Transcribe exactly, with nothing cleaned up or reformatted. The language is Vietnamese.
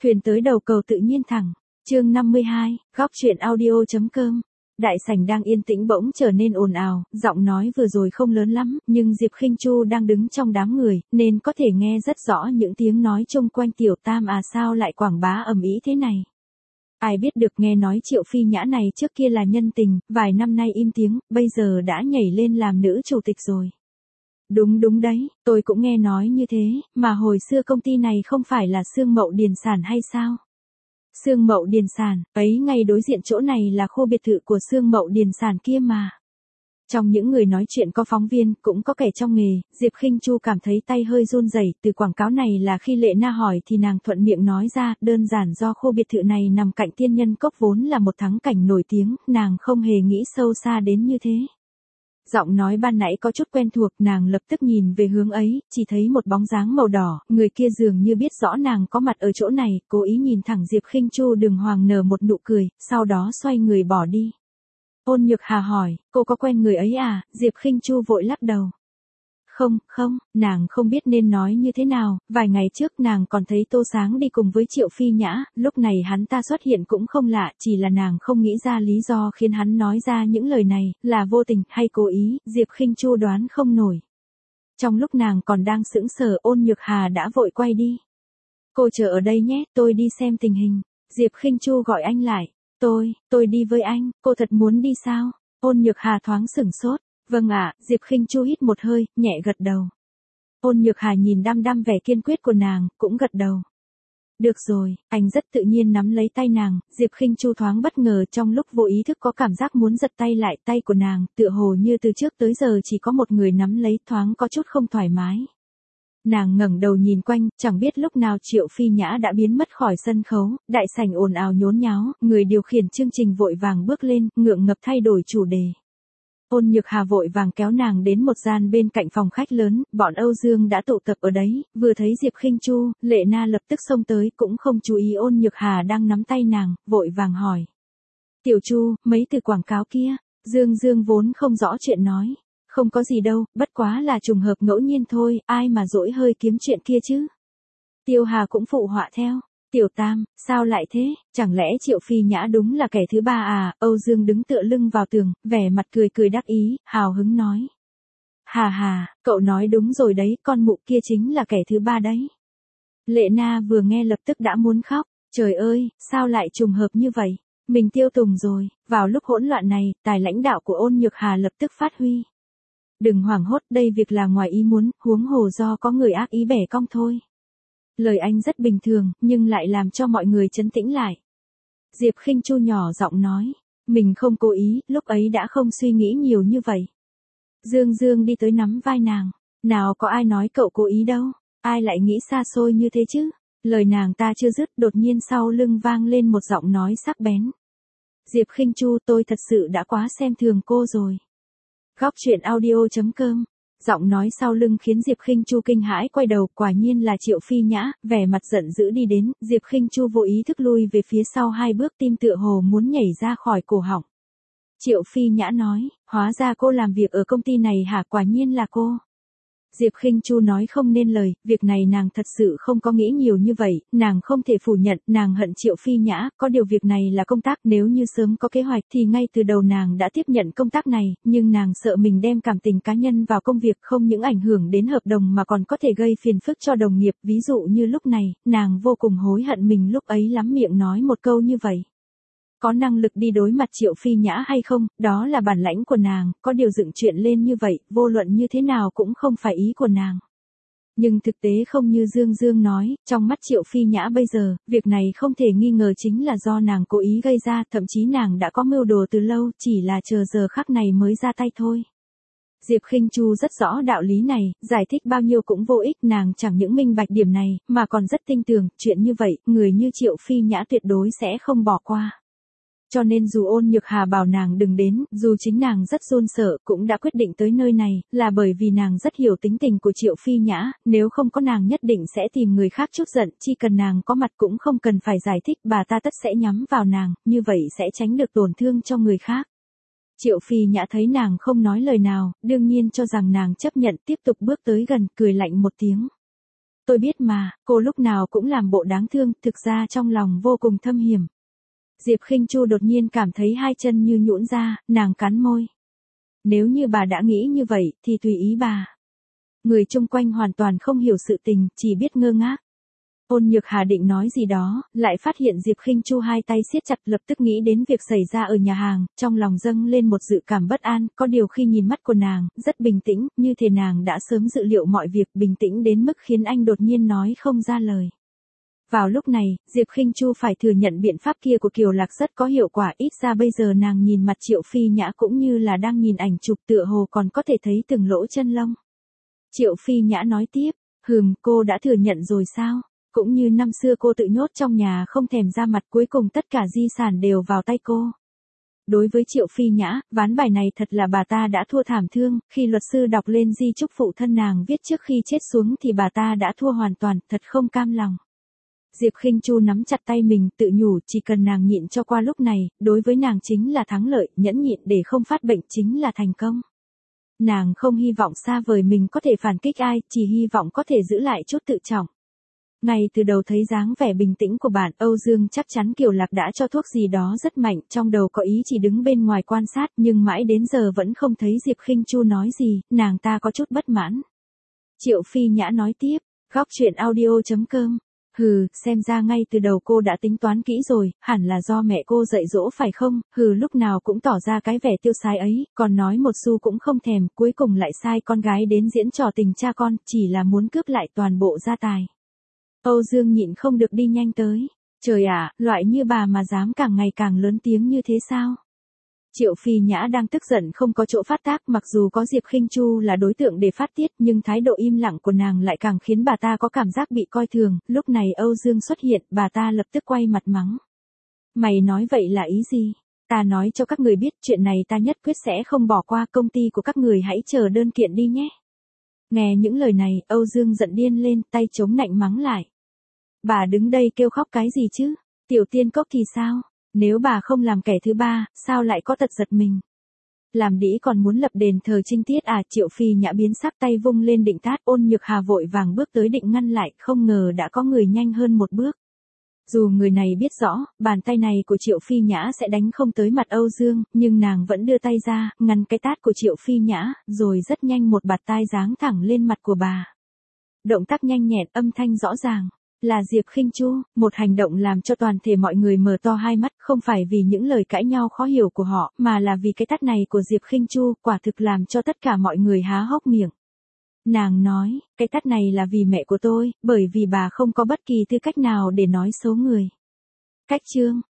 Thuyền tới đầu cầu tự nhiên thẳng. Chương năm mươi hai, góc truyện audio.com. Đại sảnh đang yên tĩnh bỗng trở nên ồn ào, giọng nói vừa rồi không lớn lắm, nhưng Diệp Khinh Chu đang đứng trong đám người, nên có thể nghe rất rõ những tiếng nói chung quanh. Tiểu Tam à, sao lại quảng bá ầm ĩ thế này? Ai biết được, nghe nói Triệu Phi Nhã này trước kia là nhân tình, vài năm nay im tiếng, bây giờ đã nhảy lên làm nữ chủ tịch rồi. Đúng đúng đấy, tôi cũng nghe nói như thế, mà hồi xưa công ty này không phải là Sương Mậu Điền Sản hay sao? Sương Mậu Điền Sản, ấy ngay đối diện chỗ này là khu biệt thự của Sương Mậu Điền Sản kia mà. Trong những người nói chuyện có phóng viên, cũng có kẻ trong nghề, Diệp Khinh Chu cảm thấy tay hơi run rẩy. Từ quảng cáo này là khi Lệ Na hỏi thì nàng thuận miệng nói ra, đơn giản do khu biệt thự này nằm cạnh Tiên Nhân Cốc vốn là một thắng cảnh nổi tiếng, nàng không hề nghĩ sâu xa đến như thế. Giọng nói ban nãy có chút quen thuộc, nàng lập tức nhìn về hướng ấy, chỉ thấy một bóng dáng màu đỏ, người kia dường như biết rõ nàng có mặt ở chỗ này, cố ý nhìn thẳng Diệp Khinh Chu. Đường Hoàng nở một nụ cười, sau đó xoay người bỏ đi. Ôn Nhược Hà hỏi, cô có quen người ấy à? Diệp Khinh Chu vội lắc đầu. Không, không, nàng không biết nên nói như thế nào, vài ngày trước nàng còn thấy Tô Sáng đi cùng với Triệu Phi Nhã, lúc này hắn ta xuất hiện cũng không lạ, chỉ là nàng không nghĩ ra lý do khiến hắn nói ra những lời này, là vô tình hay cố ý, Diệp Khinh Chu đoán không nổi. Trong lúc nàng còn đang sững sờ, Ôn Nhược Hà đã vội quay đi. Cô chờ ở đây nhé, tôi đi xem tình hình. Diệp Khinh Chu gọi anh lại. Tôi, tôi đi với anh, cô thật muốn đi sao? Ôn Nhược Hà thoáng sửng sốt. Vâng ạ, Diệp Khinh Chu hít một hơi, nhẹ gật đầu. Ôn Nhược Hà nhìn đăm đăm vẻ kiên quyết của nàng, cũng gật đầu. Được rồi, anh rất tự nhiên nắm lấy tay nàng. Diệp Khinh Chu thoáng bất ngờ, trong lúc vô ý thức có cảm giác muốn giật tay lại. Tay của nàng, tựa hồ như từ trước tới giờ chỉ có một người nắm lấy, thoáng có chút không thoải mái. Nàng ngẩng đầu nhìn quanh, chẳng biết lúc nào Triệu Phi Nhã đã biến mất khỏi sân khấu, đại sảnh ồn ào nhốn nháo, người điều khiển chương trình vội vàng bước lên, ngượng ngập thay đổi chủ đề. Ôn Nhược Hà vội vàng kéo nàng đến một gian bên cạnh phòng khách lớn, bọn Âu Dương đã tụ tập ở đấy, vừa thấy Diệp Khinh Chu, Lệ Na lập tức xông tới, cũng không chú ý Ôn Nhược Hà đang nắm tay nàng, vội vàng hỏi. Tiểu Chu, mấy từ quảng cáo kia? Dương Dương vốn không rõ chuyện nói. Không có gì đâu, bất quá là trùng hợp ngẫu nhiên thôi, ai mà dỗi hơi kiếm chuyện kia chứ. Tiêu Hà cũng phụ họa theo. Tiểu Tam, sao lại thế, chẳng lẽ Triệu Phi Nhã đúng là kẻ thứ ba à? Âu Dương đứng tựa lưng vào tường, vẻ mặt cười cười đắc ý, hào hứng nói. Hà hà, cậu nói đúng rồi đấy, con mụ kia chính là kẻ thứ ba đấy. Lệ Na vừa nghe lập tức đã muốn khóc, trời ơi, sao lại trùng hợp như vậy, mình tiêu tùng rồi. Vào lúc hỗn loạn này, tài lãnh đạo của Ôn Nhược Hà lập tức phát huy. Đừng hoảng hốt, đây việc là ngoài ý muốn, huống hồ do có người ác ý bẻ cong thôi. Lời anh rất bình thường, nhưng lại làm cho mọi người trấn tĩnh lại. Diệp Khinh Chu nhỏ giọng nói, mình không cố ý, lúc ấy đã không suy nghĩ nhiều như vậy. Dương Dương đi tới nắm vai nàng, nào có ai nói cậu cố ý đâu, ai lại nghĩ xa xôi như thế chứ. Lời nàng ta chưa dứt, đột nhiên sau lưng vang lên một giọng nói sắc bén. Diệp Khinh Chu, tôi thật sự đã quá xem thường cô rồi. Góc truyện audio.com. Giọng nói sau lưng khiến Diệp Khinh Chu kinh hãi quay đầu, quả nhiên là Triệu Phi Nhã, vẻ mặt giận dữ đi đến, Diệp Khinh Chu vô ý thức lui về phía sau hai bước, tim tựa hồ muốn nhảy ra khỏi cổ họng. Triệu Phi Nhã nói, hóa ra cô làm việc ở công ty này hả? Quả nhiên là cô. Diệp Khinh Chu nói không nên lời, việc này nàng thật sự không có nghĩ nhiều như vậy, nàng không thể phủ nhận, nàng hận Triệu Phi Nhã, có điều việc này là công tác, nếu như sớm có kế hoạch thì ngay từ đầu nàng đã tiếp nhận công tác này, nhưng nàng sợ mình đem cảm tình cá nhân vào công việc không những ảnh hưởng đến hợp đồng mà còn có thể gây phiền phức cho đồng nghiệp, ví dụ như lúc này, nàng vô cùng hối hận mình lúc ấy lắm miệng nói một câu như vậy. Có năng lực đi đối mặt Triệu Phi Nhã hay không, đó là bản lãnh của nàng, có điều dựng chuyện lên như vậy, vô luận như thế nào cũng không phải ý của nàng. Nhưng thực tế không như Dương Dương nói, trong mắt Triệu Phi Nhã bây giờ, việc này không thể nghi ngờ chính là do nàng cố ý gây ra, thậm chí nàng đã có mưu đồ từ lâu, chỉ là chờ giờ khắc này mới ra tay thôi. Diệp Khinh Chu rất rõ đạo lý này, giải thích bao nhiêu cũng vô ích, nàng chẳng những minh bạch điểm này, mà còn rất tin tưởng, chuyện như vậy, người như Triệu Phi Nhã tuyệt đối sẽ không bỏ qua. Cho nên dù Ôn Nhược Hà bảo nàng đừng đến, dù chính nàng rất run sợ, cũng đã quyết định tới nơi này, là bởi vì nàng rất hiểu tính tình của Triệu Phi Nhã, nếu không có nàng nhất định sẽ tìm người khác chút giận, chỉ cần nàng có mặt cũng không cần phải giải thích, bà ta tất sẽ nhắm vào nàng, như vậy sẽ tránh được tổn thương cho người khác. Triệu Phi Nhã thấy nàng không nói lời nào, đương nhiên cho rằng nàng chấp nhận, tiếp tục bước tới gần, cười lạnh một tiếng. Tôi biết mà, cô lúc nào cũng làm bộ đáng thương, thực ra trong lòng vô cùng thâm hiểm. Diệp Khinh Chu đột nhiên cảm thấy hai chân như nhũn ra, nàng cắn môi. Nếu như bà đã nghĩ như vậy, thì tùy ý bà. Người chung quanh hoàn toàn không hiểu sự tình, chỉ biết ngơ ngác. Ôn Nhược Hà định nói gì đó, lại phát hiện Diệp Khinh Chu hai tay siết chặt, lập tức nghĩ đến việc xảy ra ở nhà hàng, trong lòng dâng lên một dự cảm bất an, có điều khi nhìn mắt của nàng, rất bình tĩnh, như thể nàng đã sớm dự liệu mọi việc, bình tĩnh đến mức khiến anh đột nhiên nói không ra lời. Vào lúc này, Diệp Khinh Chu phải thừa nhận biện pháp kia của Kiều Lạc rất có hiệu quả, ít ra bây giờ nàng nhìn mặt Triệu Phi Nhã cũng như là đang nhìn ảnh chụp, tựa hồ còn có thể thấy từng lỗ chân lông. Triệu Phi Nhã nói tiếp, hừm, cô đã thừa nhận rồi sao? Cũng như năm xưa cô tự nhốt trong nhà không thèm ra mặt, cuối cùng tất cả di sản đều vào tay cô. Đối với Triệu Phi Nhã, ván bài này thật là bà ta đã thua thảm thương, khi luật sư đọc lên di chúc phụ thân nàng viết trước khi chết xuống thì bà ta đã thua hoàn toàn, thật không cam lòng. Diệp Khinh Chu nắm chặt tay mình, tự nhủ chỉ cần nàng nhịn cho qua lúc này, đối với nàng chính là thắng lợi, nhẫn nhịn để không phát bệnh chính là thành công. Nàng không hy vọng xa vời mình có thể phản kích ai, chỉ hy vọng có thể giữ lại chút tự trọng. Ngay từ đầu thấy dáng vẻ bình tĩnh của bạn, Âu Dương chắc chắn Kiều Lạc đã cho thuốc gì đó rất mạnh, trong đầu có ý chỉ đứng bên ngoài quan sát, nhưng mãi đến giờ vẫn không thấy Diệp Khinh Chu nói gì, nàng ta có chút bất mãn. Triệu Phi Nhã nói tiếp, góc truyện audio chấm com. Hừ, xem ra ngay từ đầu cô đã tính toán kỹ rồi, hẳn là do mẹ cô dạy dỗ phải không, hừ lúc nào cũng tỏ ra cái vẻ tiêu sái ấy, còn nói một xu cũng không thèm, cuối cùng lại sai con gái đến diễn trò tình cha con, chỉ là muốn cướp lại toàn bộ gia tài. Âu Dương nhịn không được đi nhanh tới, trời ạ, loại như bà mà dám càng ngày càng lớn tiếng như thế sao? Triệu Phi Nhã đang tức giận không có chỗ phát tác, mặc dù có Diệp Khinh Chu là đối tượng để phát tiết, nhưng thái độ im lặng của nàng lại càng khiến bà ta có cảm giác bị coi thường, lúc này Âu Dương xuất hiện, bà ta lập tức quay mặt mắng. Mày nói vậy là ý gì? Ta nói cho các người biết chuyện này ta nhất quyết sẽ không bỏ qua, công ty của các người hãy chờ đơn kiện đi nhé. Nghe những lời này, Âu Dương giận điên lên, tay chống nạnh mắng lại. Bà đứng đây kêu khóc cái gì chứ? Tiểu Tiên Cốc thì sao? Nếu bà không làm kẻ thứ ba, sao lại có tật giật mình? Làm đĩ còn muốn lập đền thờ trinh tiết à? Triệu Phi Nhã biến sắc, tay vung lên định tát, Ôn Nhược Hà vội vàng bước tới định ngăn lại, không ngờ đã có người nhanh hơn một bước. Dù người này biết rõ, bàn tay này của Triệu Phi Nhã sẽ đánh không tới mặt Âu Dương, nhưng nàng vẫn đưa tay ra, ngăn cái tát của Triệu Phi Nhã, rồi rất nhanh một bạt tai giáng thẳng lên mặt của bà. Động tác nhanh nhẹn, âm thanh rõ ràng. Là Diệp Khinh Chu, một hành động làm cho toàn thể mọi người mở to hai mắt, không phải vì những lời cãi nhau khó hiểu của họ, mà là vì cái tát này của Diệp Khinh Chu, quả thực làm cho tất cả mọi người há hốc miệng. Nàng nói, cái tát này là vì mẹ của tôi, bởi vì bà không có bất kỳ tư cách nào để nói xấu người. Cách chương